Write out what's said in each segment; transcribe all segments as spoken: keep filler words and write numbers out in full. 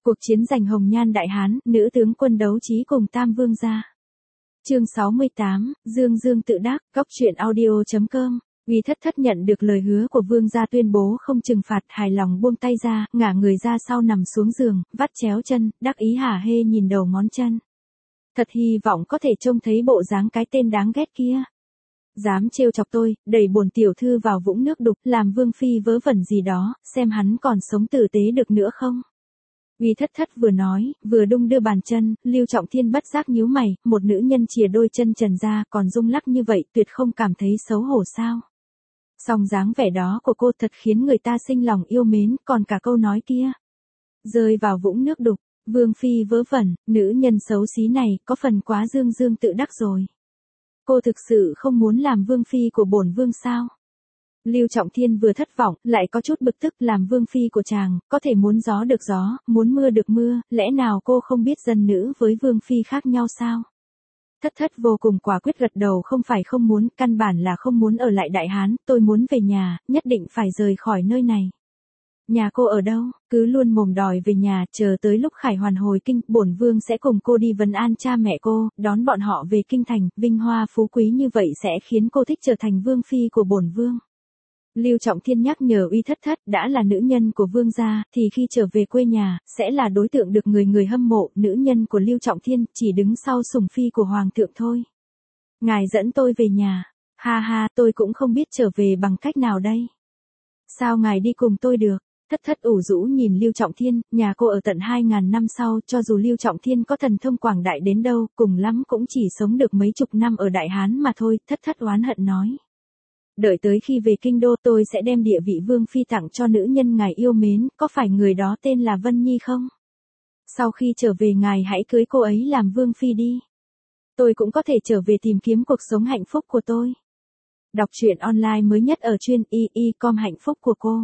Cuộc chiến giành Hồng Nhan Đại Hán, nữ tướng quân đấu trí cùng Tam Vương gia. Chương sáu mươi tám, Dương Dương tự đắc, góc truyện audio chấm com. Uy Thất Thất nhận được lời hứa của vương gia tuyên bố không trừng phạt, hài lòng buông tay ra, ngả người ra sau nằm xuống giường, vắt chéo chân, đắc ý hả hê nhìn đầu ngón chân. Thật hy vọng có thể trông thấy bộ dáng cái tên đáng ghét kia. Dám trêu chọc tôi, đẩy bổn tiểu thư vào vũng nước đục, làm vương phi vớ vẩn gì đó, xem hắn còn sống tử tế được nữa không. Uy Thất Thất vừa nói, vừa đung đưa bàn chân, Lưu Trọng Thiên bất giác nhíu mày, một nữ nhân chìa đôi chân trần ra còn rung lắc như vậy tuyệt không cảm thấy xấu hổ sao. Song dáng vẻ đó của cô thật khiến người ta sinh lòng yêu mến, còn cả câu nói kia. Rơi vào vũng nước đục, vương phi vớ vẩn, nữ nhân xấu xí này có phần quá dương dương tự đắc rồi. Cô thực sự không muốn làm vương phi của bổn vương sao? Lưu Trọng Thiên vừa thất vọng, lại có chút bực tức, làm vương phi của chàng, có thể muốn gió được gió, muốn mưa được mưa, lẽ nào cô không biết dân nữ với vương phi khác nhau sao? Thất Thất vô cùng quả quyết gật đầu, không phải không muốn, căn bản là không muốn ở lại Đại Hán, tôi muốn về nhà, nhất định phải rời khỏi nơi này. Nhà cô ở đâu? Cứ luôn mồm đòi về nhà, chờ tới lúc Khải Hoàn hồi kinh, bổn vương sẽ cùng cô đi vấn an cha mẹ cô, đón bọn họ về kinh thành, vinh hoa phú quý như vậy sẽ khiến cô thích trở thành vương phi của bổn vương. Lưu Trọng Thiên nhắc nhở Uy Thất Thất, đã là nữ nhân của vương gia, thì khi trở về quê nhà, sẽ là đối tượng được người người hâm mộ, nữ nhân của Lưu Trọng Thiên, chỉ đứng sau sủng phi của hoàng thượng thôi. Ngài dẫn tôi về nhà, ha ha, tôi cũng không biết trở về bằng cách nào đây. Sao ngài đi cùng tôi được? Thất Thất ủ rũ nhìn Lưu Trọng Thiên, nhà cô ở tận hai ngàn năm sau, cho dù Lưu Trọng Thiên có thần thông quảng đại đến đâu, cùng lắm cũng chỉ sống được mấy chục năm ở Đại Hán mà thôi, Thất Thất oán hận nói. Đợi tới khi về kinh đô tôi sẽ đem địa vị vương phi tặng cho nữ nhân ngài yêu mến, có phải người đó tên là Vân Nhi không? Sau khi trở về ngài hãy cưới cô ấy làm vương phi đi. Tôi cũng có thể trở về tìm kiếm cuộc sống hạnh phúc của tôi. Đọc truyện online mới nhất ở chuyên y y com hạnh phúc của cô.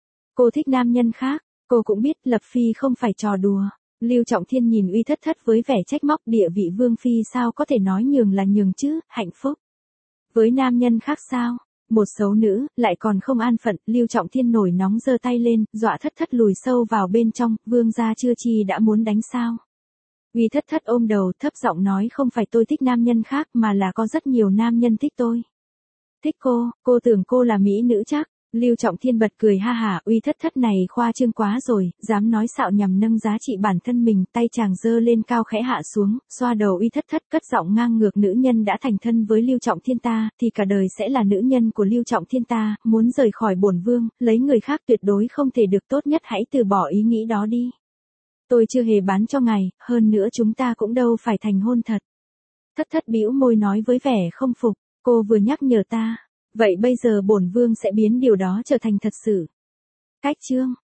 Cô thích nam nhân khác, cô cũng biết lập phi không phải trò đùa. Lưu Trọng Thiên nhìn Uy Thất Thất với vẻ trách móc, địa vị vương phi sao có thể nói nhường là nhường chứ, hạnh phúc. Với nam nhân khác sao? Một xấu nữ, lại còn không an phận, Lưu Trọng Thiên nổi nóng giơ tay lên, dọa Thất Thất lùi sâu vào bên trong, vương gia chưa chi đã muốn đánh sao. Uy Thất Thất ôm đầu, thấp giọng nói, không phải tôi thích nam nhân khác mà là có rất nhiều nam nhân thích tôi. Thích cô, cô tưởng cô là mỹ nữ chắc. Lưu Trọng Thiên bật cười ha hả, Uy Thất Thất này khoa trương quá rồi, dám nói xạo nhằm nâng giá trị bản thân mình, tay chàng giơ lên cao khẽ hạ xuống, xoa đầu Uy Thất Thất, cất giọng ngang ngược, nữ nhân đã thành thân với Lưu Trọng Thiên ta, thì cả đời sẽ là nữ nhân của Lưu Trọng Thiên ta, muốn rời khỏi bổn vương, lấy người khác tuyệt đối không thể được, tốt nhất hãy từ bỏ ý nghĩ đó đi. Tôi chưa hề bán cho ngài, hơn nữa chúng ta cũng đâu phải thành hôn thật. Thất Thất bĩu môi nói với vẻ không phục, cô vừa nhắc nhở ta. Vậy bây giờ bổn vương sẽ biến điều đó trở thành thật sự. Cách chương